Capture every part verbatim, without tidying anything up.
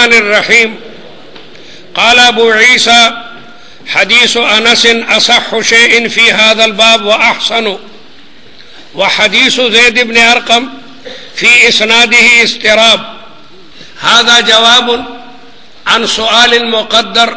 रहमानिर रहीम। क़ाल अबू ईसा हदीस अनस असह्हु शैइन फ़ी हाज़ल बाब व अहसनु व हदीस ज़ैद इब्न अरक़म फ़ी इस्नादिही इस्तिराब। हाज़ा जवाबुन अन सुआलिन मुक़द्दर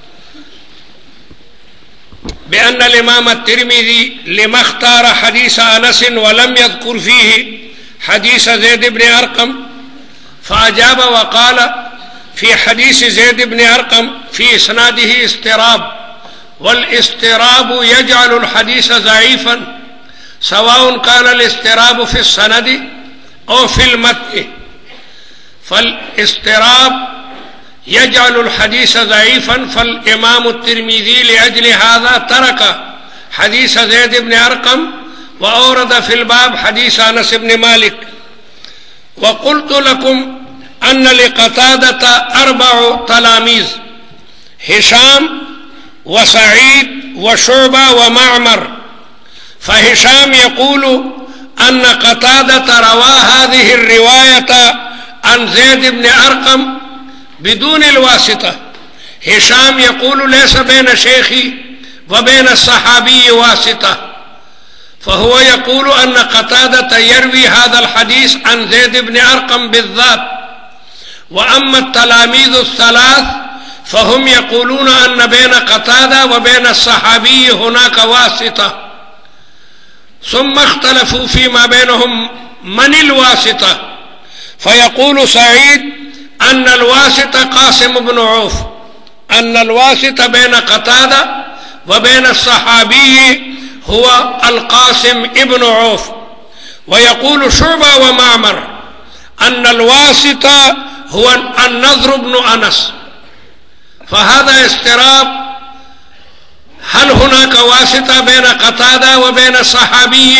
बिअन्न अल-इमाम अत-तिरमिज़ी लिमा इख्तार हदीस अनस व लम यज़कुर फ़ीही हदीस ज़ैद इब्न अरक़म फ़अजाब व क़ाल फ़ी हदीस ज़ैद इब्न अरक़म फ़ी इस्नादिही इस्तिराब वल इस्तिराबु यजअलुल हदीस ज़ईफ़न सवाउन कानल इस्तिराबु फ़ी सनदी औ फ़िल मतन फल इस्तिराब यजअलुल हदीस ज़ईफ़न फल इमाम अत-तिरमिज़ी लिअजलि हाज़ा तरक हदीस ज़ैद इब्न अरक़म व औरद फ़िल बाब हदीस अनस इब्न मालिक। व क़ुल्तु लकुम अन्न लिक़तादत अर्बअ तलामीज़ हिशाम व सईद व शुअबा व मअमर। फ़हिशाम यक़ूलु अन्न क़तादत रवा हाज़िहि रिवायत अन ज़ैद इब्न अरक़म बिदूनिल वासिता। हिशाम यक़ूलु लैसा बैन शेखी व बैन सहाबी वासिता। फ़हुव यक़ूलु अन्न क़तादत यरवी हाज़ल हदीस अन ज़ैद इब्न अरक़म बिज़्ज़ात व अम्मा तलामीज़ु सलास फ़हुम यक़ूलून अन्न बैन क़तादा व बैन सहाबी हुनाक वासिता। सुम्मा इख्तलफ़ू फ़ीमा बैनहुम मनिल वासिता। फ़यक़ूलु सईद अन्नल वासिता क़ासिम इब्न औफ़ अन्नल वासिता बैन क़तादा व बैन सहाबी हुवा अल क़ासिम इब्न औफ़। व यक़ूलु शुअबा व मअमर अन्नल वासिता हुवा अन-नज़्र इब्न अनस। फ़हाज़ा इस्तिराब हल हुनाक वासिता बैन क़तादा व बैन सहाबी।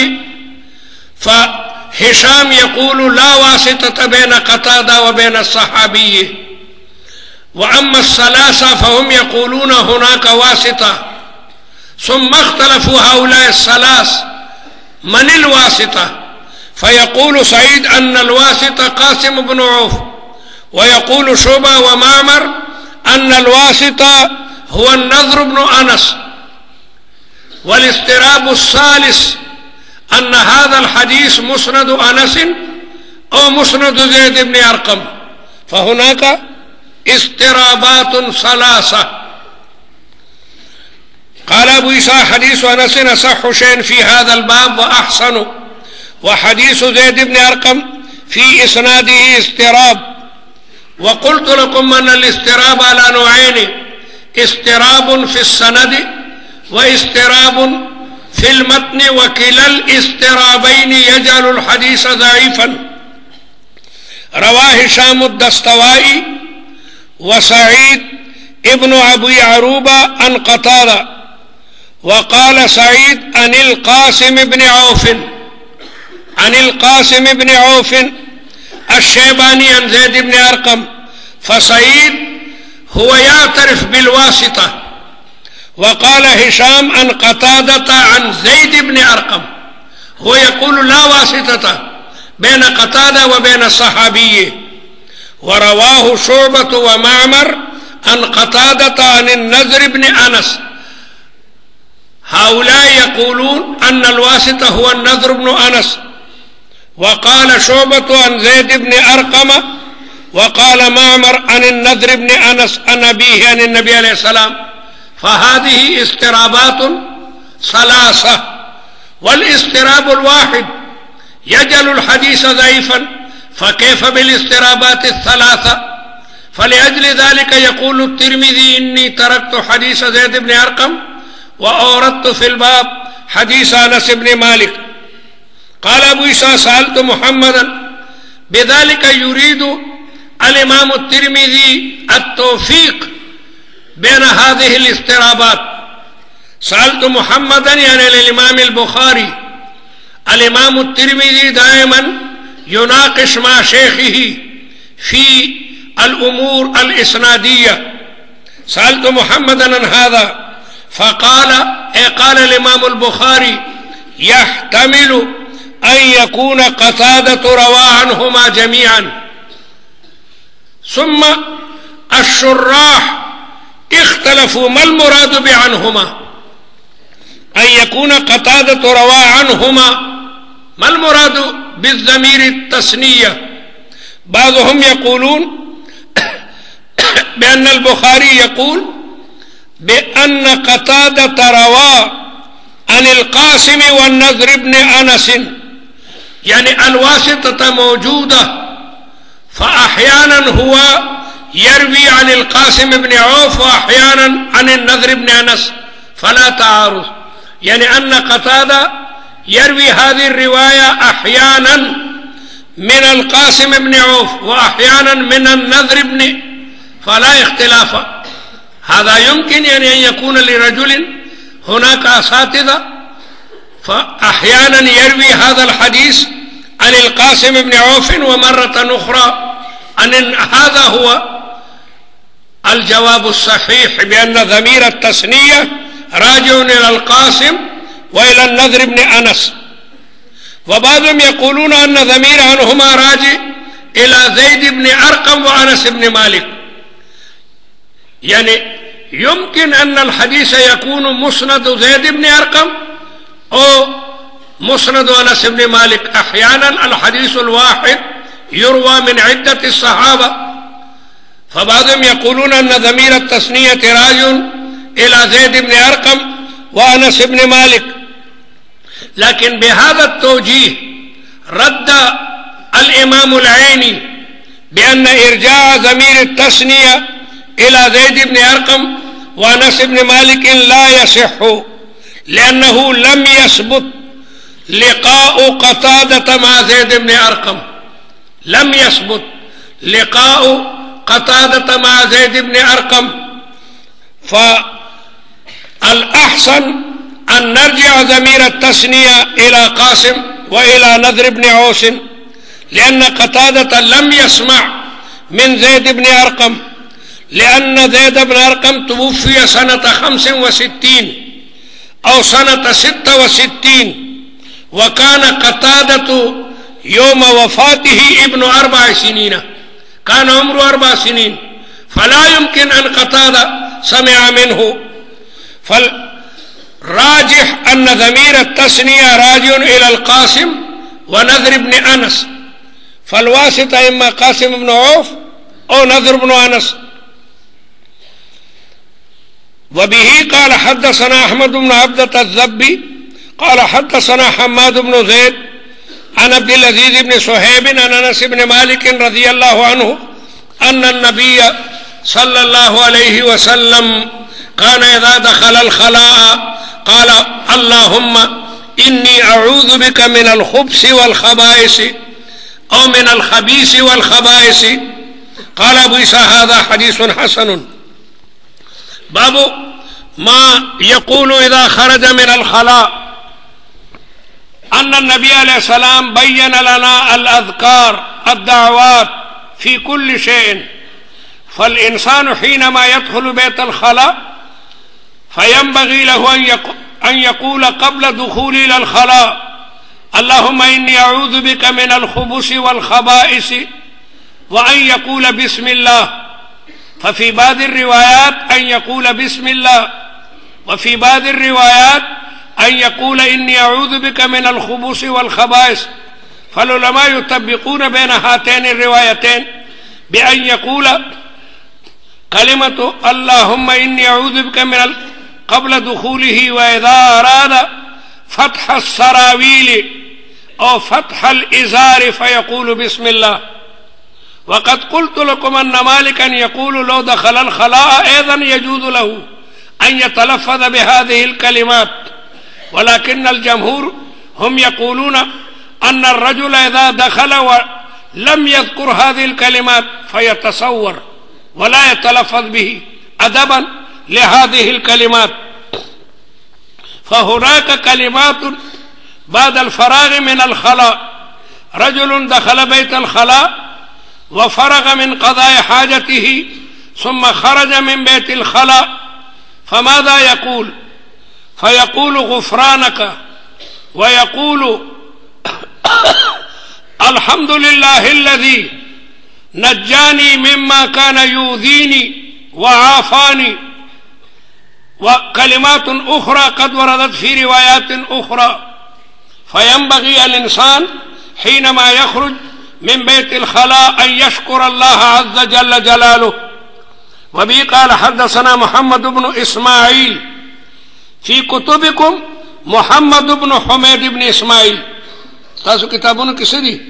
फ़हिशाम यक़ूलु ला वासिता बैन क़तादा व बैन सहाबी व अम्मा सलासा फ़हुम यक़ूलून हुनाक वासिता। सुम्मा इख्तलफ़ू हाउलाए सलास मनिल वासिता। फ़यक़ूलु सईद अन्नल वासिता क़ासिम इब्न औफ़ व यक़ूलु शुअबा व मअमर अन्नल वासिता हुवा अन-नज़्र इब्न अनस। वल इस्तिराबु सालिस अन्न हाज़ल हदीस मुस्नद अनस औ मुस्नद ज़ैद इब्न अरक़म फ़हुनाक इस्तिराबातुन सलासा। क़ाल अबू ईसा हदीस अनस असह्हु शैइन फ़ी हाज़ल बाब व अहसनु व हदीस ज़ैद इब्न अरक़म फ़ी इस्नादिही इस्तिराब। व क़ुल्तु लकुम अन्नल इस्तिराब अला नौअैनि इस्तिराबुन फ़ी सनद व इस्तिराबुन फ़िल मतन व किलल इस्तिराबैनि यजअलुल हदीस ज़ईफ़न। रवा हिशाम अद-दस्तवाई व सईद इब्न अबी अरूबा अन क़तादा व क़ाल सईद अनिल क़ासिम इब्न औफ़ अनिल क़ासिम इब्न औफ़ अश-शैबानी अन ज़ैद इब्न अरक़म। फ़सईद हुवा यअतरिफ़ बिल वासिता। व क़ाल हिशाम अन क़तादत अन ज़ैद इब्न अरक़म हुवा यक़ूलु ला वासिता बैन क़तादा व बैन सहाबी। व रवाहु शुअबा व मअमर अन क़तादत अन अन-नज़्र इब्न अनस। हाउलाए यक़ूलून अन्नल वासिता हुवा अन-नज़्र इब्न अनस। व क़ाल शुअबा अन ज़ैद इब्न अरक़म व क़ाल मअमर अन अन-नज़्र इब्न अनस अन अबीही अन नबी अलैहिस्सलाम। फ़हाज़िही इस्तिराबातुन सलासा वल इस्तिराबुल वाहिद यजअलुल हदीस ज़ईफ़न फ़कैफ़ बिल इस्तिराबाति सलासा। फ़लिअजलि ज़ालिका यक़ूलु अत-तिरमिज़ी इन्नी तरक्तु हदीस ज़ैद इब्न अरक़म व औरदतु फ़िल बाब हदीस अनस इब्न मालिक। क़ाल अबू ईसा सअल्तु मुहम्मदन बिज़ालिका युरीदु अल-इमाम अत-तिरमिज़ी अत-तौफ़ीक़ बैन हाज़िहिल इस्तिराबात। सअल्तु मुहम्मदन यानी अल-इमाम अल-बुख़ारी। अल-इमाम अत-तिरमिज़ी दाइमन युनाक़िश मा शेख़िही फ़ी अल-उमूर अल-इस्नादिय्या। सअल्तु मुहम्मदन अन हाज़ा फ़क़ाल ए क़ाल अल-इमाम अल-बुख़ारी यहतमिलु अन यकून क़तादतु रवा अन्हुमा जमीअन। सुम्मा الشراح اختلفوا ما المراد بعنهما أن يكون قتادة روى عنهما ما المراد بالضمير التثنية. بعضهم يقولون بأن البخاري يقول بأن قتادة روى عن القاسم والنضر بن أنس، يعني الواسطة موجودة، فأحيانا هو يروي عن القاسم بن عوف وأحيانا عن النضر بن أنس، فلا تعارض، يعني أن قتادة يروي هذه الرواية أحيانا من القاسم بن عوف وأحيانا من النضر بن، فلا اختلاف. هذا يمكن يعني أن يكون لرجل هناك أساتذة، فأحيانا يروي هذا الحديث عن القاسم بن عوف ومرة أخرى عن، هذا هو الجواب الصحيح بأن ضمير التثنية راجع إلى القاسم وإلى النضر بن أنس. وبعضهم يقولون أن ضمير عنهما راجع إلى زيد بن أرقم وأنس بن مالك، يعني يمكن أن الحديث يكون مسند زيد بن أرقم أو مسند أنس بن مالك. أحيانا الحديث الواحد يروى من عدة الصحابة، فبعضهم يقولون أن ضمير التثنية راجع إلى زيد بن أرقم وأنس بن مالك. لكن بهذا التوجيه رد الإمام العيني بأن إرجاع ضمير التثنية إلى زيد بن أرقم وأنس بن مالك لا يصح، لأنه لم يثبت لقاء قتادة مع زيد بن أرقم، لم يثبت لقاء قتادة مع زيد بن أرقم. فالأحسن أن نرجع ضمير التثنية إلى قاسم وإلى نضر بن عوس، لأن قتادة لم يسمع من زيد بن أرقم، لأن زيد بن أرقم توفي سنة خمس وستين أو سنة ست وستين، وكان قتادة يوم وفاته ابن أربع سنين، كان عمره أربع سنين، فلا يمكن أن قتادة سمع منه. فالراجح أن ضمير التثنية راجع إلى القاسم ونضر بن أنس، فالواسطة إما قاسم بن عوف أو نضر بن أنس. وبه قال حدثنا أحمد بن عبدة الذبي قال حدثنا حماد بن زيد عن عبد العزيز بن صهيب عن أنس بن مالك رضي الله عنه أن النبي صلى الله عليه وسلم كان إذا دخل الخلاء قال اللهم إني أعوذ بك من الخبث والخبائث أو من الخبيث والخبائث. قال أبو عيسى هذا حديث حسن. باب ما يقول إذا خرج من الخلاء، أن النبي عليه السلام بين لنا الأذكار الدعوات في كل شيء، فالإنسان حينما يدخل بيت الخلاء فينبغي له أن يقول قبل دخوله إلى الخلاء اللهم إني أعوذ بك من الخبث والخبائث، وأن يقول بسم الله. ففي بعض الروايات أن يقول بسم الله، وفي بعض الروايات أن يقول إني أعوذ بك من الخبث والخبائث. فالعلماء يطبقون بين هاتين الروايتين بأن يقول كلمة اللهم إني أعوذ بك من ال... قبل دخوله، وإذا أراد فتح السراويل أو فتح الإزار فيقول بسم الله. وقد قلت لكم أن مالكا يقول لو دخل الخلاء أيضا يجوز له أن يتلفظ بهذه الكلمات، ولكن الجمهور هم يقولون أن الرجل إذا دخل ولم يذكر هذه الكلمات فيتصور ولا يتلفظ به أدبا لهذه الكلمات. فهناك كلمات بعد الفراغ من الخلاء، رجل دخل بيت الخلاء وفرغ من قضاء حاجته ثم خرج من بيت الخلاء، فماذا يقول؟ فيقول غفرانك، ويقول الحمد لله الذي नज्जानी मिम्मा कान यूदीनी व आफानी व कलिमातुन उखरा कद वरदत फी रिवायातिन उखरा फयंबगी अल इंसान हीनमा यखरुज मिन बैतिल खला अन यशकुर अल्लाह अज़्ज़ जल्ल जलालुहु। वबी क़ाल हद्दसना मुहम्मद इब्न इस्माईल फी कुतुबिकुम मुहम्मद इब्न हुमैद इब्न इस्माईल। तासु किताबों किसे दी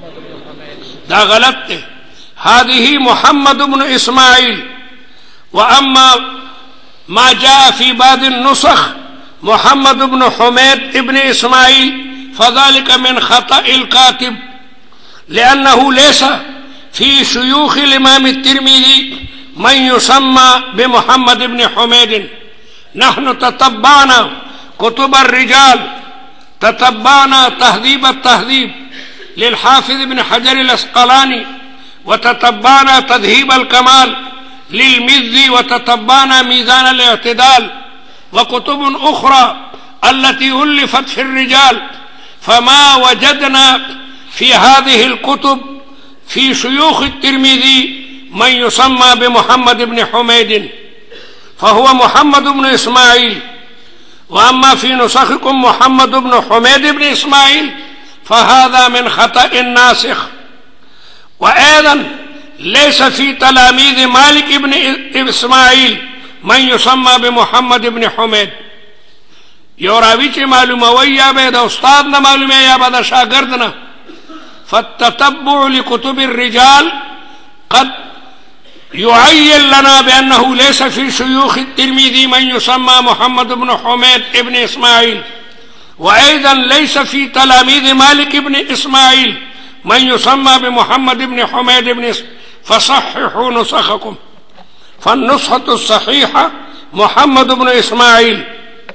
दा गलत थे। हादिही मुहम्मद इब्न इस्माईल व अम्मा मा जा फी बाद नुसख मुहम्मद इब्न हुमैद इब्न इस्माईल फज़ालिका मिन खताइल कातिब लिअन्नहु लैसा फी शुयूख इमाम तिर्मिज़ी मन युसम्मा बिमुहम्मद इब्न हुमैद। नहनु ततब्बाना कुतुब अर्रिजाल ततब्बाना तहदीब अत-तहदीब लिल हाफिज़ इब्न हजर अल-अस्क़लानी व ततब्बाना तदहीब अल-कमाल लिल मिज़्ज़ी व ततब्बाना मीज़ान अल-इअ्तिदाल व कुतुब उखरा अल्लती उल्लिफत फी अर्रिजाल फमा वजदना फी हाज़िही अल-कुतुब फी शुयूख तिर्मिज़ी मन युसम्मा बिमुहम्मद इब्न हुमैद फहुवा मुहम्मद इब्न इस्माईल व अम्मा फी नुसखिकुम मुहम्मद इब्न हुमैद इब्न इस्माईल फहाज़ा मिन खताइन नासिख व ऐज़न लैसा फी तलामीज़ मालिक इब्न इस्माईल मन युसम्मा बिमुहम्मद इब्न हुमैद। यो रावी चे मालूम वही या बेद उस्ताद न मालूम है या बदा शागिर्द न। फत्ततब्बु लिकुतुब अर्रिजाल क़द युअय्यन लना बिअन्नहु लैसा फी शुयूख तिर्मिज़ी मन युसम्मा मुहम्मद इब्न हुमैद इब्न इस्माईल व ऐज़न लैसा फी तलामीज़ मालिक इब्न इस्माईल मन युसम्मा बिमुहम्मद इब्न हुमैद इब्न फसह्हिहू नुसखकुम फन्नुस्खतु सहीहा मुहम्मद इब्न इस्माईल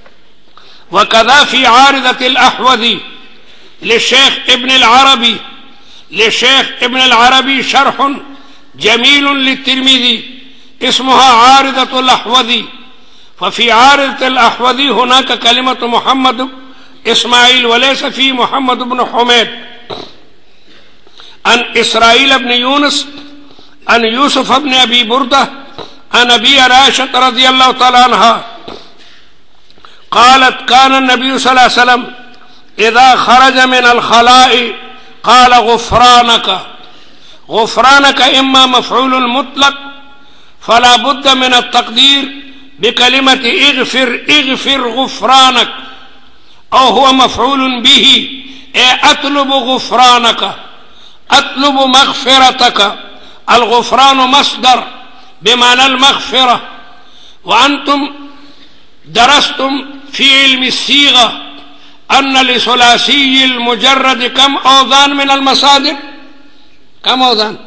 व कज़ा फी आरिज़तिल अहवज़ी लिशेख इब्न अल-अरबी लिशेख इब्न अल-अरबी शरहुन जमीलुन लितिर्मिज़ी इस्मुहा आरिज़तुल अहवज़ी फफी आरिज़तिल अहवज़ी हुनाका कलिमतु मुहम्मद इस्माईल व लैसा फी मुहम्मद इब्न हुमैद। अन इसराईल इब्न यूनुस अन यूसुफ इब्न अबी बुरदा अन अबी आयशा रज़ियल्लाहु तआला अन्हा क़ालत कान नबी सल्लल्लाहु अलैहि वसल्लम इज़ा खरज मिन अल-खलाइ क़ाल गुफ़रानक। गुफ़रानक इम्मा मफ़ऊलुन मुतलक़ फला बुद्द मिन अत-तक़दीर बिकलिमति इग़फ़िर इग़फ़िर गुफ़रानक औ हुवा मफ़ऊलुन बिही ए अतलुबु गुफ़रानक अतलुबु मग़फ़िरतक। अल-गुफ़रान मस्दर बिमाना अल-मग़फ़िरह व अंतुम दरस्तुम फी इल्म सीगा अन्न लिसुलासी मुजर्रद कम औज़ान मिन अल-मसादिर। कम औज़ान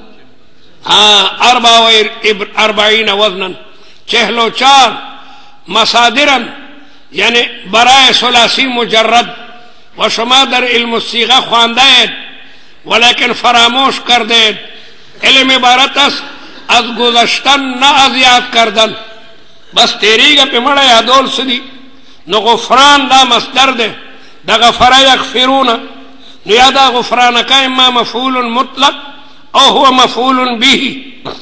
अरबा व अरबाईन वज़नन चहलो चार मसादिरन यानी बराए सुलासी मुजर्रद व शुमा दर इल्म सीगा ख्वांदायद वलेकिन फरामोश कर दे इल्म इबारतस अज गुज़श्तन न अज याद करदन बस तेरी का पिमड़ा यादोल सदी न गुफ़रान दा मस्दर दे दा गफ़रा यग़फ़िरून नियादा गुफ़रान का इम्मा मफ़ऊलुन मुतलक़ औ हुवा मफ़ऊलुन बिही।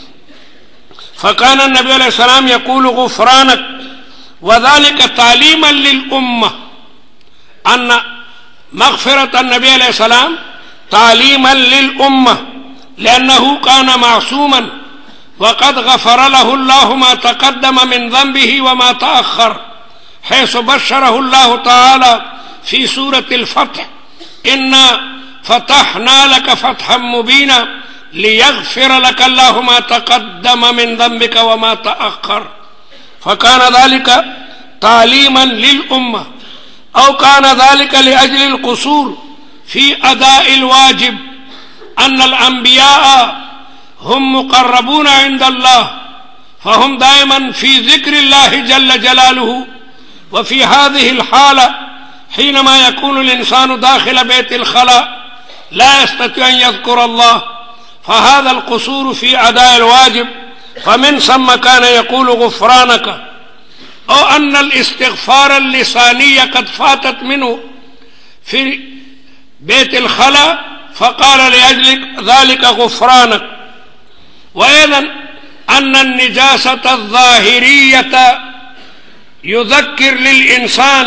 फ़कान नबी अलैहि सलाम यक़ूलु गुफ़रानक व ज़ालिका तालीमन लिल उम्मह अन्न मग़फ़िरत नबी अलैहि सलाम तालीमन लिल उम्मह लिअन्नहु कान मासूमन व क़द ग़फ़र लहु अल्लाहु मा तक़द्दम मिन ज़ंबिही व मा तअख़्ख़र हैसु बश्शरहु अल्लाहु तआला फी सूरतिल फ़त्ह इन्ना फ़तहना लक फ़तहन मुबीना लियग़फ़िर लक अल्लाहु मा तक़द्दम मिन ज़ंबिका व मा तअख़्ख़र फ़कान ज़ालिका तालीमन लिल उम्मह औ कान ज़ालिका लिअजलिल क़ुसूर फी अदाइल वाजिब अन्नल अंबिया हुम मुक़र्रबून इंदल्लाह फ़हुम दाइमन फी ज़िक्रिल्लाहि जल्ल जलालुहु व फी हाज़िहिल हाला हीनमा यकूनुल इंसानु दाखिल बैतिल खला ला यस्ततिउ अन यज़्कुरल्लाह फ़हाज़ल क़ुसूर फी अदाइल वाजिब फ़मिन सम्मा कान यक़ूलु गुफ़रानक औ अन्नल इस्तिग़फ़ार अल-लिसानिय्य क़द फ़ातत मिन्हु फी बैतिल खला फ़क़ाल लिअजलि ज़ालिका गुफ़रानक वअयदन अन्न निजासत ज़ाहिरियत युज़क्किर लिल इंसान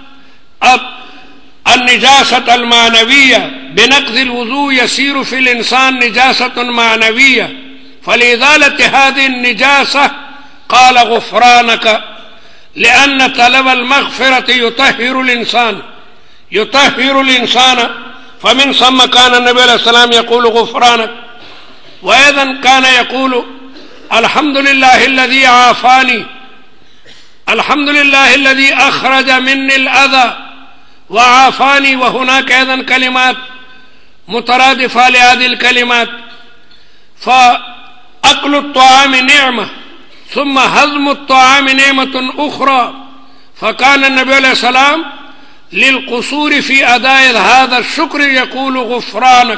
النجاسة المعنوية بنقض الوضوء يصير في الإنسان نجاسة معنوية فلإزالة هذه النجاسة قال غفرانك لأن طلب المغفرة يطهر الإنسان يطهر الإنسان فمن ثم كان النبي عليه السلام يقول غفرانك وأيضا كان يقول الحمد لله الذي عافاني الحمد لله الذي أخرج مني الأذى وعافاني وهناك أيضا كلمات مترادفة لهذه الكلمات فأكل الطعام نعمة ثم هضم الطعام نعمة أخرى فكان النبي عليه السلام للقصور في أداء هذا الشكر يقول غفرانك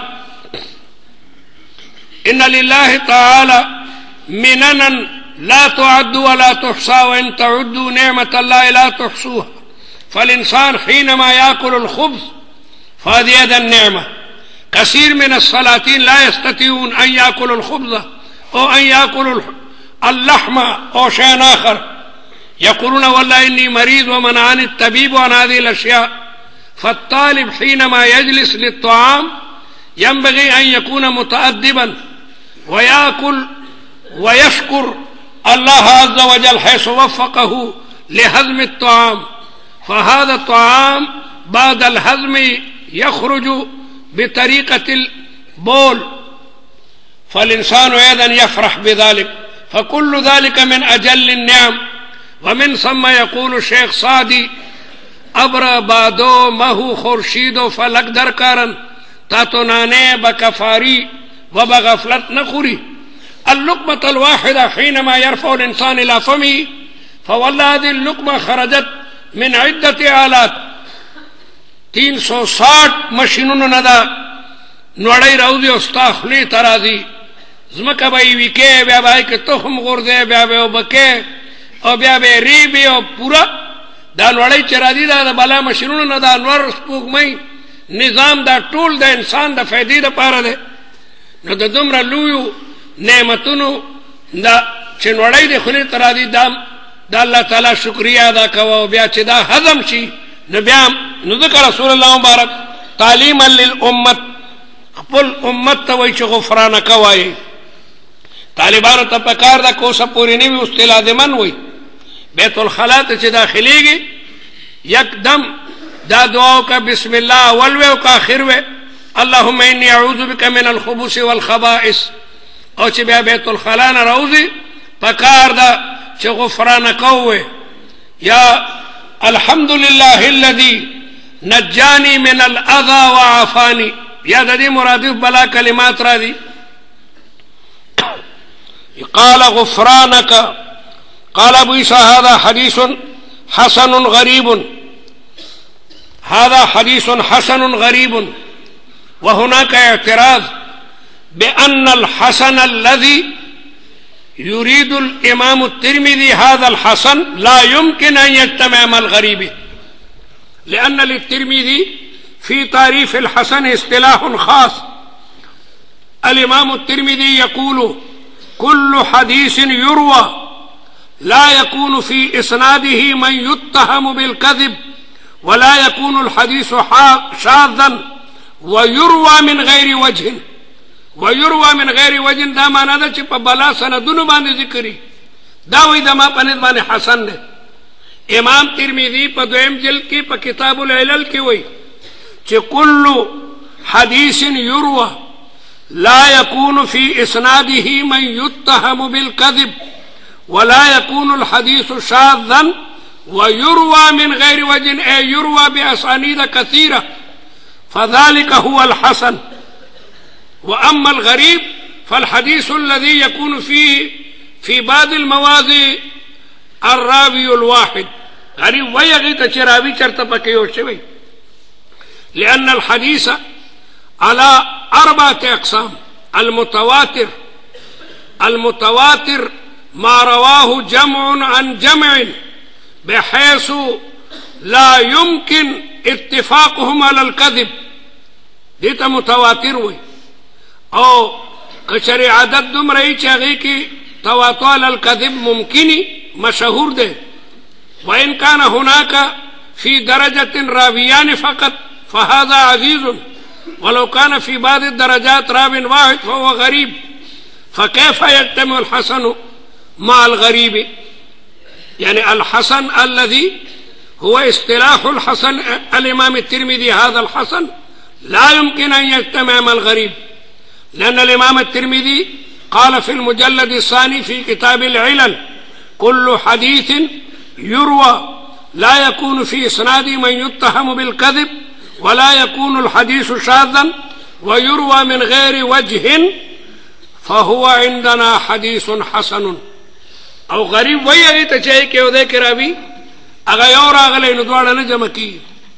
إن لله تعالى مننا لا تعد ولا تحصى وإن تعدوا نعمة الله لا تحصوها فالإنسان حينما يأكل الخبز فهذه أيضا النعمة كثير من السلاطين لا يستطيعون أن يأكلوا الخبز أو أن يأكلوا اللحم أو شيء آخر يقولون والله إني مريض ومنعني الطبيب عن هذه الأشياء فالطالب حينما يجلس للطعام ينبغي أن يكون متأدبا ويأكل ويشكر الله عز وجل حيث وفقه لهضم الطعام فهذا الطعام بعد الهضم يخرج بطريقة البول فالإنسان أيضا يفرح بذلك فكل ذلك من أجل النعم ومن ثم يقول الشيخ صادي ابر بادو مهو خورشیدو فلک درکارن تاتونانه بكفاري وبغفلت نخوري اللقمة الواحدة حينما يرفع الإنسان إلى فمه فوالله هذه اللقمة خرجت من عدة آلات تین سو ساٹھ مشینون ندا نوڑی روزی استاخلی ترازی زمکا بائی ویکے بیا بائی که تخم غرده بیا بیا بکے او بیا بیا ری بیا پورا دا نوڑی چرازی دا دا بلا مشینون ندا نور سپوک مئی نظام دا طول دا انسان دا فیدی دا پارا دے نو دا دمرا لویو نعمتونو دا چه نوڑی دا خلی ترازی دا دا اللہ تعالی شکریہ دا کوا بیا چه دا حضم شی نبیام نذکر رسول اللہ مبارک تعلیما للامت خپل امت تا وی چه غفرانک وائی طالبان تا پکار دا کوسا پوری نوی استلا دمن وی بیت الخلاة چه داخلی گی یک دم دا دعاو کا بسم اللہ اولوے و کا آخروے اللہم انی اعوذ بک من الخبث والخبائث او چه بیا بیت الخلاة نروزی پکار دا چه غفرانک ہوئے یا الحمد لله الذي نجاني من الأذى وعافاني يا ذي مرادف بلا كلمات راضي قال غفرانك قال أبو عيسى هذا حديث حسن غريب هذا حديث حسن غريب وهناك اعتراض بأن الحسن الذي يريد الإمام الترمذي هذا الحسن لا يمكن أن يجتمع مع الغريب لأن للترمذي في تعريف الحسن اصطلاح خاص الإمام الترمذي يقول كل حديث يروى لا يكون في إسناده من يتهم بالكذب ولا يكون الحديث شاذا ويروى من غير وجه ويروى من غير وجه دا مانا دا چه پا بلا سندونو باندې ذکری دا وی دا ما پنید باندې حسن دے امام ترمذی پا دویم جلد کی پا کتاب العلل کی وی چه کل حدیث يروى لا يكون في اسناده من يتهم بالكذب ولا يكون الحديث شاذا ويروى من غير وجه اي يروى بأسانيد كثيرة فذلك هو الحسن وأما الغريب فالحديث الذي يكون فيه في بعض المواضع الراوي الواحد غريب ويغيت شراوي شرطبكيو شوي لأن الحديث على أربعة أقسام المتواتر المتواتر ما رواه جمع عن جمع بحيث لا يمكن اتفاقهم على الكذب ديتا متواتر وي او कचरे आदत दुम रही चाहे कि तवातुल अल कदिब मुमकिनी मशहूर दे व इन कान हुनाका फी दरजतिन रावियान फ़क़त फ़हाज़ा अज़ीज़ुन वलो कान फी बाद दरजात राविन वाहिद फ़हुव गरीब फ़कैफ़ यज्तमिउ अल हसन मा अल गरीब। यानी अल हसन अल्लज़ी हुवा इस्तिलाह अल हसन अल इमाम तिर्मिज़ी हाज़ा अल हसन ला युमकिन अन यज्तमिअ मा अल गरीब लअन्न अल इमाम तिर्मिज़ी क़ाल फ़िल मुजल्लद अस्सानी फ़ी किताब अल इलल कुल्लु हदीसिन युरवा ला यकूनु फ़ी इस्नादी मन युत्तहमु बिल कज़िब वला यकूनु अल हदीसु शाज़्ज़न व युरवा मिन गैरि वजहिन फ़हुवा इंदना हदीसुन हसनुन। और गरीब वही अगी तो चाहिए कि उदय के रावी अगर और अगले नुद्वाड़ा ने जमा की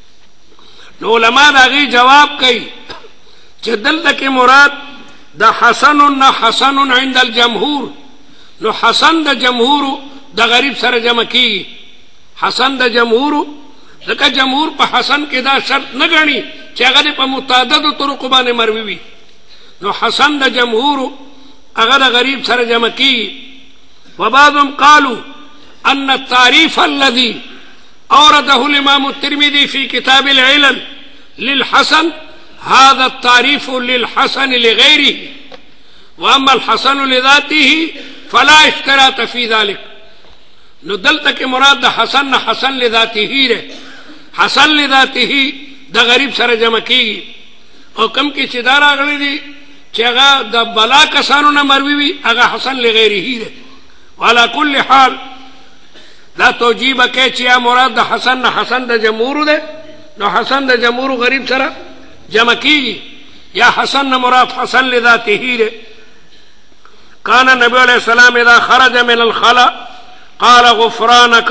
नो उलमा अगी जवाब कई जदल तक मुराद द हसन न हसन इंदल जमहूर नो हसन द जमहूर द गरीब सर जमा की हसन द जमहूर लका जमहूर पर हसन के दा शर्त न गणी चाहे पर मुतादद तुरुक़बा ने मरवी नो हसन द जमहूर अगर गरीब सर जमा की वबादुम कालू अन्न तारीफ अल्लज़ी औरदहुल इमाम तिर्मिज़ी फी किताब अल इलल लिल हसन हाज़ा तारीफ़ु लिल हसन लिगैरिही व अम्मा अल हसन लिज़ातिही फला इश्तिरात फी ज़ालिक। नो दल तक मुराद द हसन न हसन लिज़ातिही रे हसन लिज़ातिही द गरीब सर जमा की और कम की सिदारा अगली दी चेगा द बला कसानो न मरवी अगा हसन लिगैरिही रे वाला कुल हाल ला तो जीब के चिया मुराद द हसन न हसन द जमूर दे न हसन द जमूर गरीब सरा जमा की या हसन न मुराद हसन लिज़ातिही रे। काना नबी अलैहि सलाम इज़ा खरज मिन अल खला क़ाल गुफ़रानक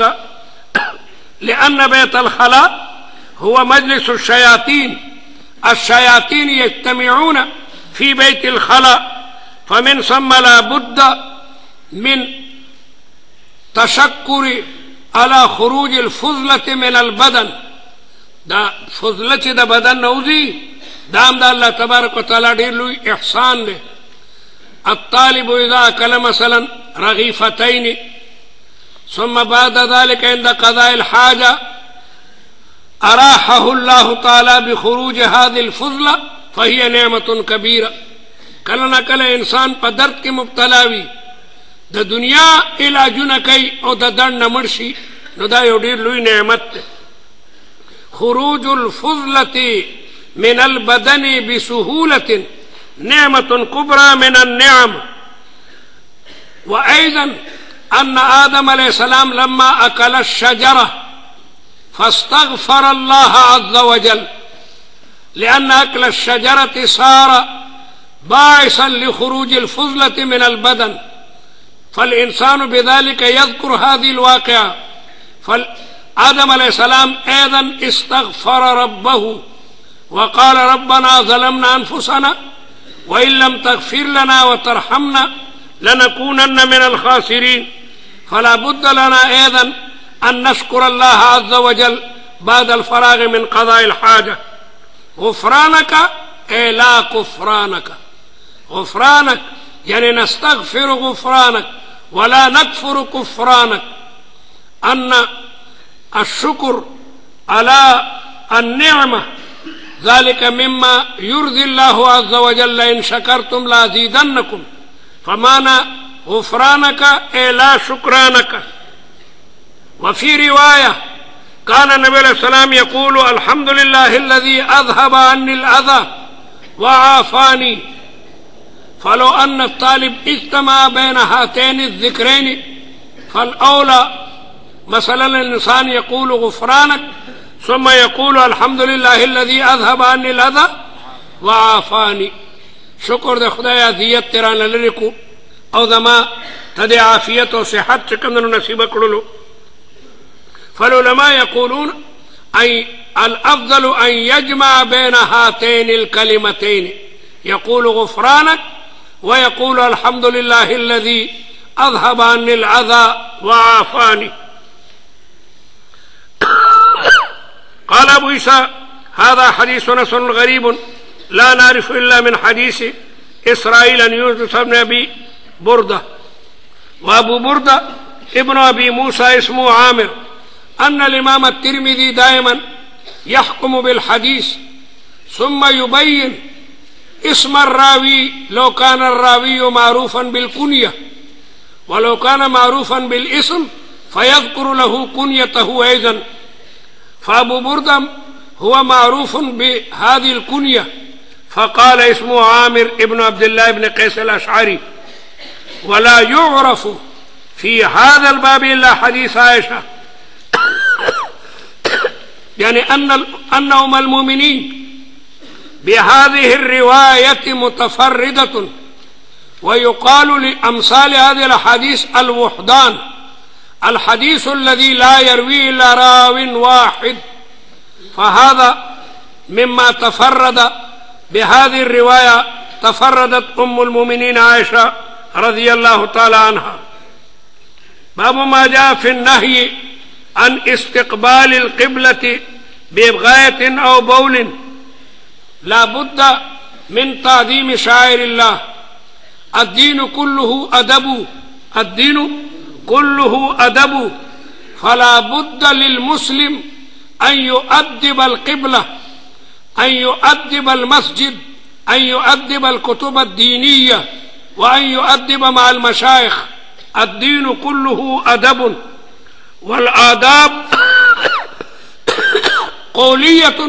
लिअन्न बैत अल खला हुवा मजलिस अश-शयातीन अश-शयातीन यज्तमिऊन फी बैत अल खला फमिन सम्मा ला बुद्द मिन तशक्कुर अला खुरूज अल फुज़लत मिन अल बदन दा फुज़लत द बदन नौजी दाम दा अल्लाह तबारक व तआला ढेर लुई इहसान दे। الطالب إذا أكل مثلا رغيفتين ثم بعد ذلك عند قضاء الحاجة أراحه الله تعالى بخروج هذه الفضلة فهي نعمة كبيرة. کله نه کله انسان په درد کې مبتلا وي د دنیا علاجونه کوي او د درد نه مړ شي نو دا یو ډېر لوی نعمت دی. خروج الفضلة من البدن بسهولة نعمة كبرى من النعم. وأيضا أن آدم عليه السلام لما أكل الشجرة فاستغفر الله عز وجل لأن أكل الشجرة صار باعثا لخروج الفضلة من البدن، فالإنسان بذلك يذكر هذه الواقعة. فآدم عليه السلام أيضا استغفر ربه وقال ربنا ظلمنا أنفسنا وإن لم تغفر لنا وترحمنا لنكونن من الخاسرين. فلا بد لنا أيضا أن نشكر الله عز وجل بعد الفراغ من قضاء الحاجة. غفرانك أي لا كفرانك. غفرانك يعني نستغفر غفرانك ولا نكفر كفرانك. أن الشكر على النعمة ذلك مما يرضي الله عز وجل إن شكرتم لأزيدنكم. فمعنى غفرانك أي لا شكرانك. وفي رواية كان النبي عليه السلام يقول الحمد لله الذي أذهب عني الأذى وعافاني. فلو أن الطالب اجتمع بين هاتين الذكرين فالأولى مثلا الإنسان يقول غفرانك ثم يقول الحمد لله الذي أذهب عني الأذى وعافاني. شكر ده خدایا ذیت تران لرکو او دما تدي عافیت و صحت چکندنو نصیب کړلو. فالعلماء يقولون أي الأفضل أن يجمع بين هاتين الكلمتين يقول غفرانك ويقول الحمد لله الذي أذهب عني الأذى وعافاني. قال أبو عيسى هذا حديث حسن غريب لا نعرف إلا من حديث إسرائيل عن يونس بن أبي بردة وأبو بردة ابن أبي موسى اسمه عامر أن الإمام الترمذي دائما يحكم بالحديث ثم يبين اسم الراوي لو كان الراوي معروفا بالكنية، ولو كان معروفا بالاسم فيذكر له كنيته أيضا. فأبو بردة هو معروف بهذه الكنية فقال اسمه عامر ابن عبد الله بن قيس الأشعري. ولا يعرف في هذا الباب إلا حديث عائشة، يعني أن أن أم المؤمنين بهذه الرواية متفردة، ويقال لأمثال هذه الحديث الوحدان، الحديث الذي لا يرويه إلا راو واحد، فهذا مما تفرد بهذه الرواية. تفردت أم المؤمنين عائشة رضي الله تعالى عنها. باب ما جاء في النهي عن استقبال القبلة بغاية أو بول. لا بد من تعظيم شعائر الله. الدين كله أدب، الدين كله أدب، فلا بد للمسلم أن يؤدب القبلة، أن يؤدب المسجد، أن يؤدب الكتب الدينية، وأن يؤدب مع المشايخ. الدين كله أدب، والآداب قولية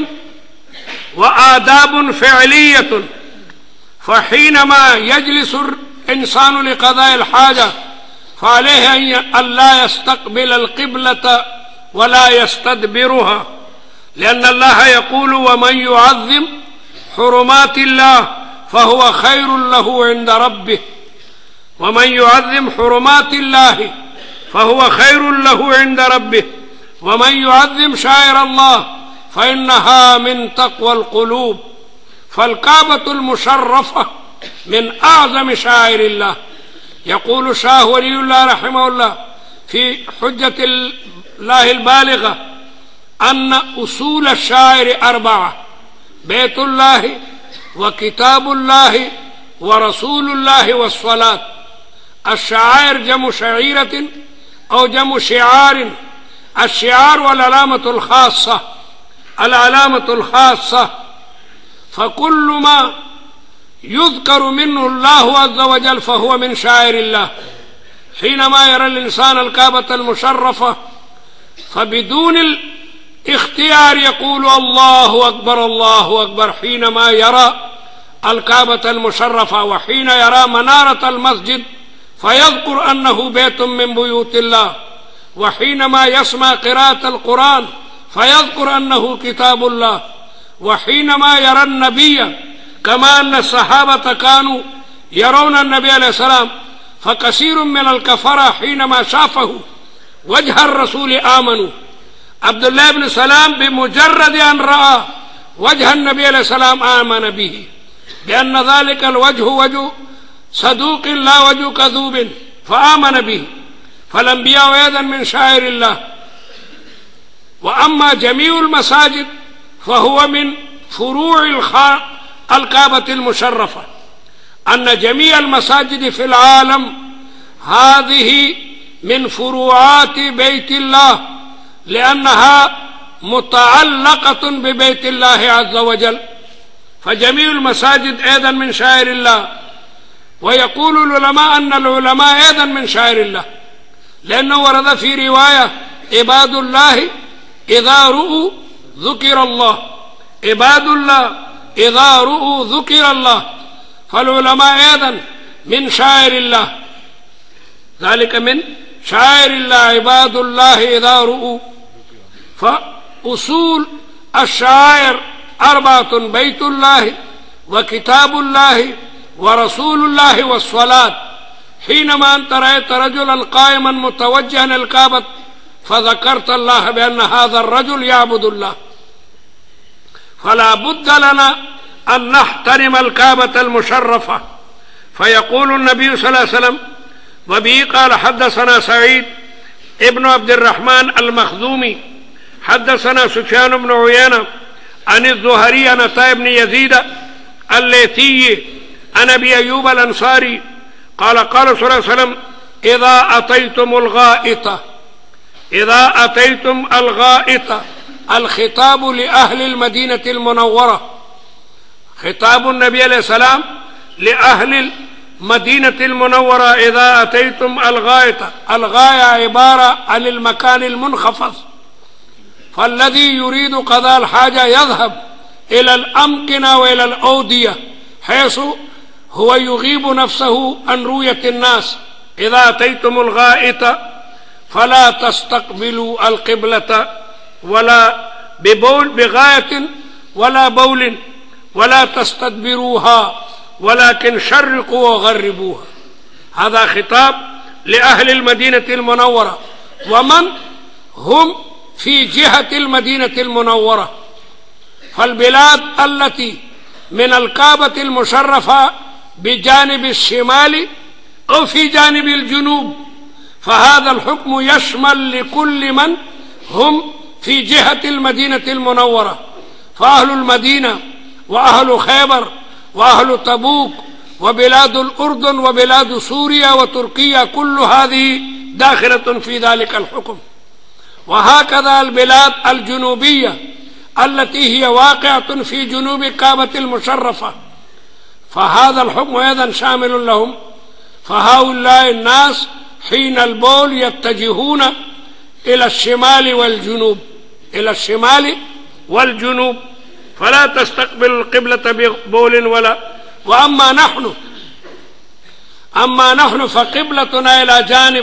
وآداب فعلية. فحينما يجلس الإنسان لقضاء الحاجة فعليه أن لا يستقبل القبلة ولا يستدبرها، لأن الله يقول: ومن يعظم حرمات الله فهو خير له عند ربه. ومن يعظم حرمات الله فهو خير له عند ربه، ومن يعظم شعائر الله فإنها من تقوى القلوب. فالكعبة المشرفة من أعظم شعائر الله. يقول شاه ولي الله رحمه الله في حجة الله البالغة أن أصول الشعائر أربعة: بيت الله، وكتاب الله، ورسول الله، والصلاة. الشعائر جمع شعيرة أو جمع شعار. الشعار والعلامة الخاصة، العلامة الخاصة. فكل ما يذكر منه الله عز وجل فهو من شعائر الله. حينما يرى الإنسان الكعبة المشرفة فبدون الاختيار يقول الله أكبر الله أكبر حينما يرى الكعبة المشرفة، وحين يرى منارة المسجد فيذكر أنه بيت من بيوت الله، وحينما يسمع قراءة القرآن فيذكر أنه كتاب الله، وحينما يرى النبي كما أن الصحابة كانوا يرون النبي عليه السلام، فكثير من الكفرة حينما شافه وجه الرسول آمنوا. عبد الله بن سلام بمجرد أن رأى وجه النبي عليه السلام آمن به، لأن ذلك الوجه وجه صدوق لا وجه كذوب، فآمن به. فالأنبياء أيضا من شعائر الله. وأما جميع المساجد فهو من فروع الكعبة المشرفة، أن جميع المساجد في العالم هذه من فروعات بيت الله، لأنها متعلقة ببيت الله عز وجل. فجميع المساجد أيضا من شعائر الله. ويقول العلماء أن العلماء أيضا من شعائر الله، لأنه ورد في رواية: عباد الله إذا رؤوا ذكر الله، عباد الله إذا رؤوا ذكر الله. فالعلماء أيضا من شعائر الله، ذلك من شعائر الله عباد الله إذا رؤوا. فأصول الشعائر أربعة: بيت الله، وكتاب الله، ورسول الله، والصلاة. حينما أنت رأيت رجلا قائما متوجها الكعبة فذكرت الله بأن هذا الرجل يعبد الله. فلا بد لنا أن نحترم الكعبة المشرفة. فيقول النبي صلى الله عليه وسلم: وبه قال حدثنا سعيد ابن عبد الرحمن المخزومي حدثنا سفيان بن عيينة عن الزهري عن عطاء بن يزيد الليثي عن أبي أيوب الأنصاري قال قال صلى الله عليه وسلم: إذا أتيتم الغائط إذا أتيتم الغائط. الخطاب لأهل المدينة المنورة، خطاب النبي عليه السلام لأهل المدينة المنورة: إذا أتيتم الغائط. الغاية عبارة عن المكان المنخفض، فالذي يريد قضاء الحاجة يذهب إلى الأمكنة وإلى الأودية حيث هو يغيب نفسه عن رؤية الناس. إذا أتيتم الغائط فلا تستقبلوا القبلة ولا ببول بغاية ولا بول ولا تستدبروها، ولكن شرقوا وغربوها. هذا خطاب لأهل المدينة المنورة، ومن هم في جهة المدينة المنورة. فالبلاد التي من الكعبة المشرفة بجانب الشمال أو في جانب الجنوب، فهذا الحكم يشمل لكل من هم في جهة المدينة المنورة. فأهل المدينة وأهل خيبر وأهل تبوك وبلاد الأردن وبلاد سوريا وتركيا كل هذه داخلة في ذلك الحكم. وهكذا البلاد الجنوبية التي هي واقعة في جنوب الكعبة المشرفة، فهذا الحكم أيضا شامل لهم. فهؤلاء الناس حين البول يتجهون إلى الشمال والجنوب إلى الشمال والجنوب، فلا تستقبل القبلة ببول ولا. وأما نحن أما نحن فقبلتنا إلى جانب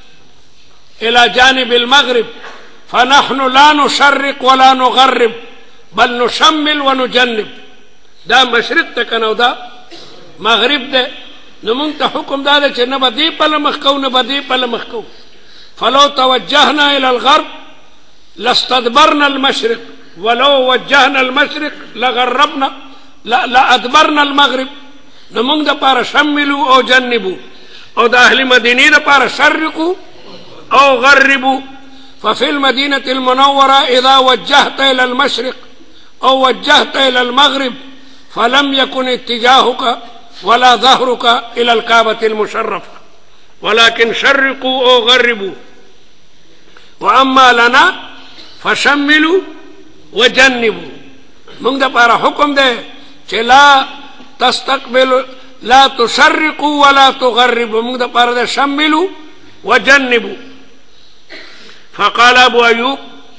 إلى جانب المغرب، فنحن لا نشرق ولا نغرب، بل نشمل ونجنب. ده مشرقتك أنا وده مغرب ده نمنت حكم ده ده نبدي بلا مخكو نبدي بلا مخكو. فلو توجهنا إلى الغرب لاستدبرنا المشرق، ولو وجهنا المشرق لغربنا لا لأدبرنا المغرب. نمنت بارا شملوا أو جنبوا، أو ده أهل مدينين بارا شرقوا أو غربوا. ففي المدينة المنورة إذا وجهت إلى المشرق أو وجهت إلى المغرب فلم يكن اتجاهك ولا ظهرك إلى الكعبة المشرفة، ولكن شرقوا أو غربوا. وأما لنا فشملوا وجنبوا. من ده بارا حكم ده لا تستقبلوا لا تشرقوا ولا تغربوا، من ده بارا ده شملوا وجنبوا. فقال أبو أيوب: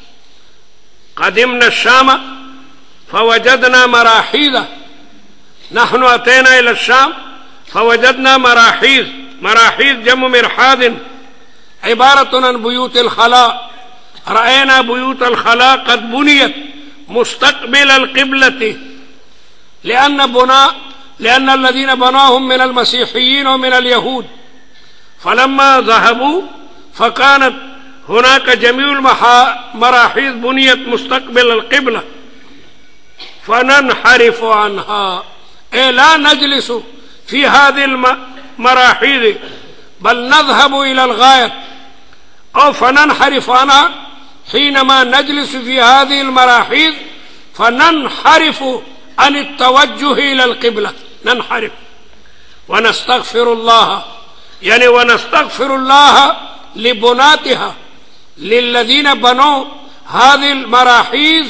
قدمنا الشام فوجدنا مراحيض. نحن أتينا إلى الشام فوجدنا مراحيض. مراحيض جمع مرحاض، عبارة عن بيوت الخلاء. رأينا بيوت الخلاء قد بنيت مستقبل القبلة، لأن بناء لأن الذين بناهم من المسيحيين ومن اليهود، فلما ذهبوا فكانت هناك جميع المراحيض بنيت مستقبل القبلة، فننحرف عنها، إيه لا نجلس في هذه المراحيض بل نذهب إلى الغاية، أو فننحرف عنها. حينما نجلس في هذه المراحيض فننحرف عن التوجه إلى القبلة، ننحرف ونستغفر الله، يعني ونستغفر الله لبناتها، للذين بنوا هذه المراحيض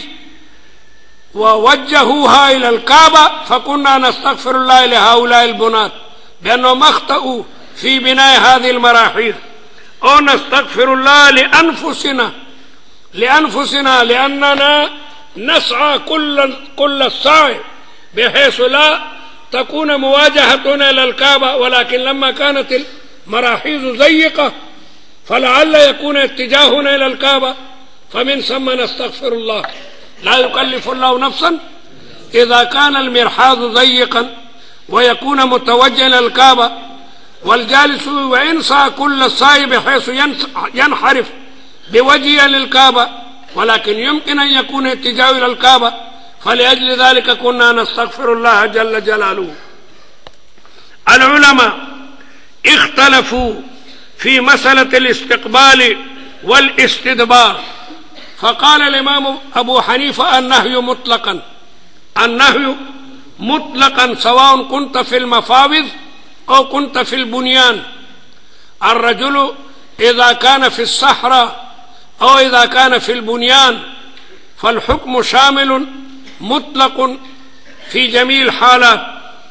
ووجهوها إلى الكعبة، فكنا نستغفر الله لهؤلاء البنات بأنهم أخطأوا في بناء هذه المراحيض. أو نستغفر الله لأنفسنا لأنفسنا لأننا نسعى كل كل السعي بحيث لا تكون مواجهتنا إلى الكعبة، ولكن لما كانت المراحيض ضيقة فلعل يكون اتجاهنا إلى الكعبة، فمن ثم نستغفر الله. لا يكلف الله نفسا إذا كان المرحاض ضيقا ويكون متوجها إلى الكعبة، والجالس وينسى كل السعي بحيث ينحرف بوجهه للكعبة، ولكن يمكن أن يكون اتجاه إلى الكعبة، فلأجل ذلك كنا نستغفر الله جل جلاله. العلماء اختلفوا في مسألة الاستقبال والاستدبار، فقال الإمام أبو حنيفة النهي مطلقا النهي مطلقا سواء كنت في المفاوض أو كنت في البنيان. الرجل إذا كان في الصحراء أو إذا كان في البنيان فالحكم شامل مطلق في جميع الحالات،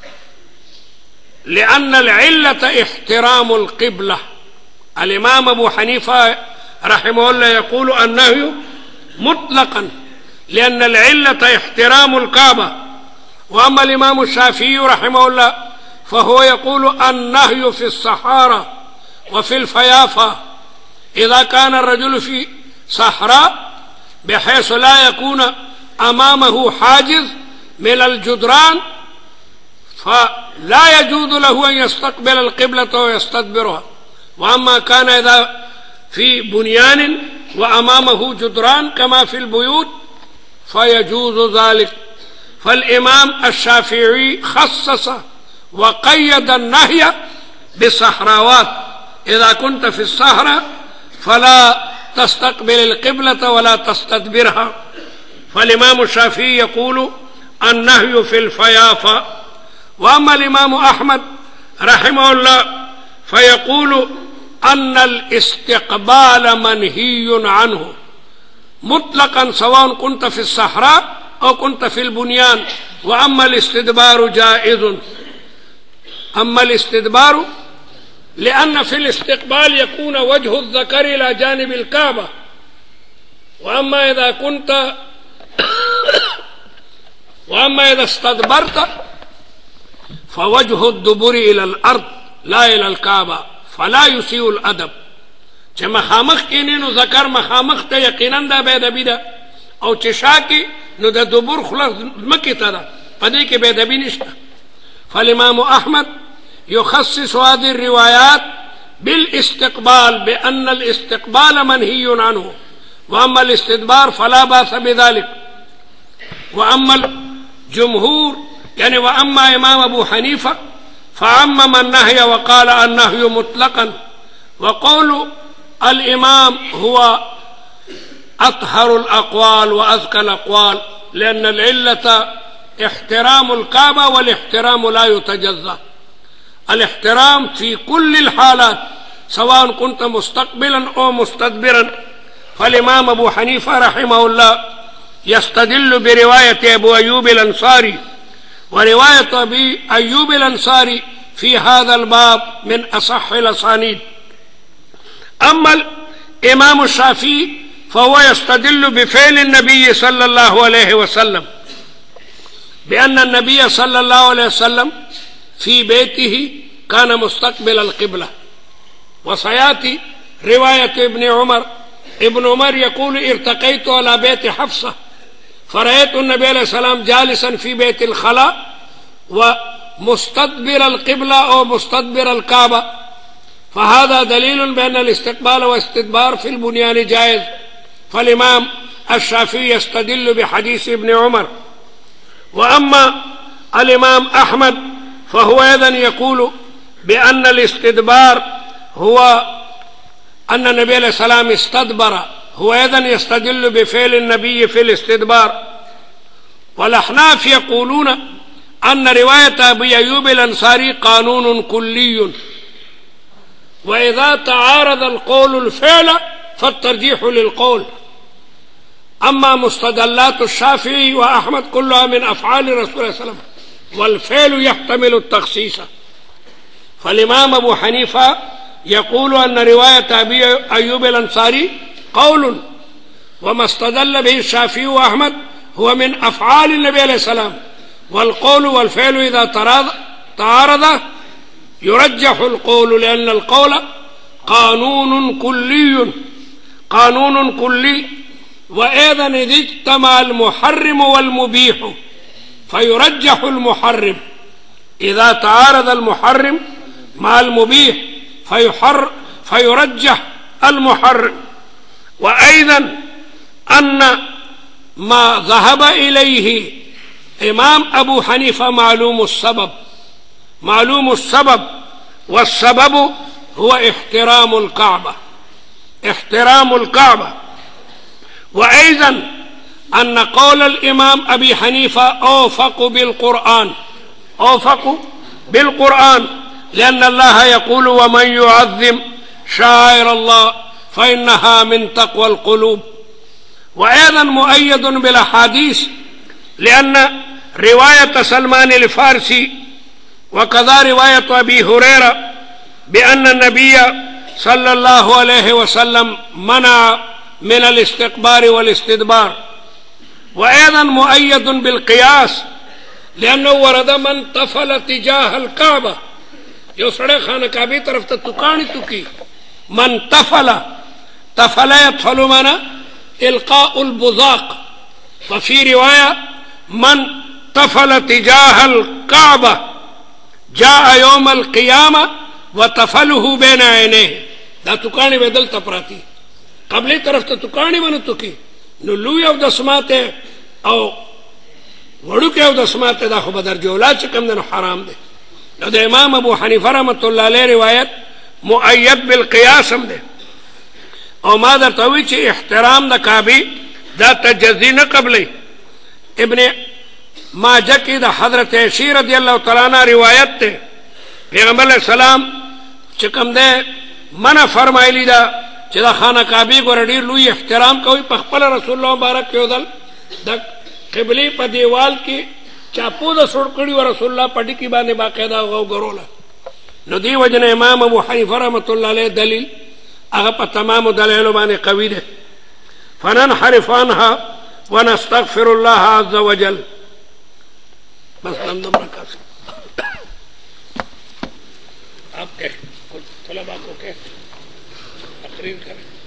لأن العلة احترام القبلة. الإمام أبو حنيفة رحمه الله يقول النهي مطلقا لأن العلة احترام الكعبة، وأما الإمام الشافعي رحمه الله فهو يقول النهي في الصحارى وفي الفيافة. إذا كان الرجل في صحراء بحيث لا يكون أمامه حاجز من الجدران فلا يجوز له أن يستقبل القبلة ويستدبرها، وأما كان إذا في بنيان وأمامه جدران كما في البيوت فيجوز ذلك. فالإمام الشافعي خصص وقيد النهي بالصحراوات، إذا كنت في الصحراء فلا تستقبل القبلة ولا تستدبرها. فالإمام الشافعي يقول النهي في الفيافة. وأما الإمام أحمد رحمه الله فيقول أن الاستقبال منهي عنه مطلقا سواء كنت في الصحراء أو كنت في البنيان، وأما الاستدبار جائز. أما الاستدبار لأن في الاستقبال يكون وجه الذكر إلى جانب الكعبة، وأما إذا كنت وأما إذا استدبرت فوجه الدبر إلى الأرض لا إلى الكعبة، فلا يسيء الأدب. چې مخامخ کینی نو ذکر مخامخ ته یقینا دا بے ادبی ده، او چې شاکی نو د دبر خلاص مکی ته ده، په دې کې بے ادبی نشته. فالإمام أحمد يخصص هذه الروايات بالاستقبال بأن الاستقبال منهي عنه، وأما الاستدبار فلا بأس بذلك. وأما الجمهور يعني وأما إمام أبو حنيفة فعمم النهي وقال النهي مطلقا، وقول الإمام هو أطهر الأقوال وأذكى الأقوال، لأن العلة احترام الكعبة، والاحترام لا يتجزأ. الاحترام في كل الحالات سواء كنت مستقبلا أو مستدبرا. فالإمام أبو حنيفة رحمه الله يستدل برواية أبو أيوب الأنصاري، ورواية أبي أيوب الأنصاري في هذا الباب من أصح الأسانيد. أما الإمام الشافعي فهو يستدل بفعل النبي صلى الله عليه وسلم، بأن النبي صلى الله عليه وسلم في بيته كان مستقبل القبلة. وسيأتي رواية ابن عمر، ابن عمر يقول ارتقيت على بيت حفصة فرأيت النبي عليه السلام جالسا في بيت الخلاء ومستدبر القبلة أو مستدبر الكعبة، فهذا دليل بأن الاستقبال والاستدبار في البنيان جائز. فالإمام الشافعي يستدل بحديث ابن عمر. وأما الإمام أحمد فهو أيضا يقول بأن الاستدبار هو أن النبي عليه السلام استدبر، هو أيضا يستدل بفعل النبي في الاستدبار. والأحناف يقولون أن رواية أبي أيوب الأنصاري قانون كلي، وإذا تعارض القول الفعل فالترجيح للقول. أما مستدلات الشافعي وأحمد كلها من أفعال رسول الله صلى الله عليه وسلم، والفعل يحتمل التخصيص. فالإمام أبو حنيفة يقول أن رواية أبي أيوب الأنصاري قول، وما استدل به الشافعي وأحمد هو من أفعال النبي عليه السلام، والقول والفعل إذا تعارض يرجح القول، لأن القول قانون كلي قانون كلي وأيضا إذا اجتمع المحرم والمبيح فيرجح المحرم. إذا تعارض المحرم مع المبيح فيحر فيرجح المحرم. وأيضا أن ما ذهب إليه إمام أبو حنيفة معلوم السبب معلوم السبب والسبب هو احترام الكعبة احترام الكعبة. وأيضا अन्न कौल इमाम अबी हनीफा औफक़ु बिल कुरआन, औफक़ु बिल कुरआन लिअन्न अल्लाह यक़ूल व मन युअज़्ज़िम शाइर अल्लाह फ़इन्नहा मिन तक़वल क़ुलूब व ऐज़न मुअय्यदुन बिल अहादीस लिअन्न रिवायत सलमान अल फ़ारसी व कज़ा रिवायत अबी हुरैरा बिअन्न नबिय सल्लल्लाहु अलैहि वसल्लम मना मिन अल इस्तिक़बार वल इस्तिदबार व ऐज़न मुअय्यदुन बिल क़ियास लिअन्नहु वरद मन तफ़ल तिजाह अल काबा, जो सड़े खाना काबी तरफ तो तुकानी तुकी, मन तफ़ला तफ़ला यतफ़लु माना इल्क़ाउल बुज़ाक़ व फ़ी रिवाया मन तफ़ल तिजाह अल काबा जाअ यौमल क़ियामा व तफ़लुहु बैन ऐनैहि, दा तुकानी वेदल तपराती कबली तरफ तो तुकानी मन तुकी नु लुय अव दस्माते औ वड़ू के अव दस्माते दा खो बदर जोला चिकम दन हराम दे। द इमाम अबू हनीफा रहमतुल्लाह अलैह रिवायत मुअय्यद बिल क़ियास हम दे और मादर तवी ची इहतराम द काबी दा तजज़ी न कबली इब्ने माजा की द हज़रत ऐशी रज़ियल्लाहु तआला अन्हा रिवायत ते पैगंबर अलैहि सलाम चिकम दे मना फरमाइली दा चिदा खाना काबी को रडी लुई इहतराम कोई पखपल रसूलुल्लाह मुबारक के उदल द क़िबली पर दीवाल की चापू द सुड़कड़ी व रसूलुल्लाह पड़ी की बाने बाकायदा गौ गरोला नदी वजन इमाम अबू हनीफा रहमतुल्लाह अलैह दलील अगर पर तमाम दलील बाने कवी दे फनन हरिफानहा व नस्तगफिरुल्लाह अज़्ज़ व जल। बस दम रखा आप कह तलबा को कह तकरीर करें।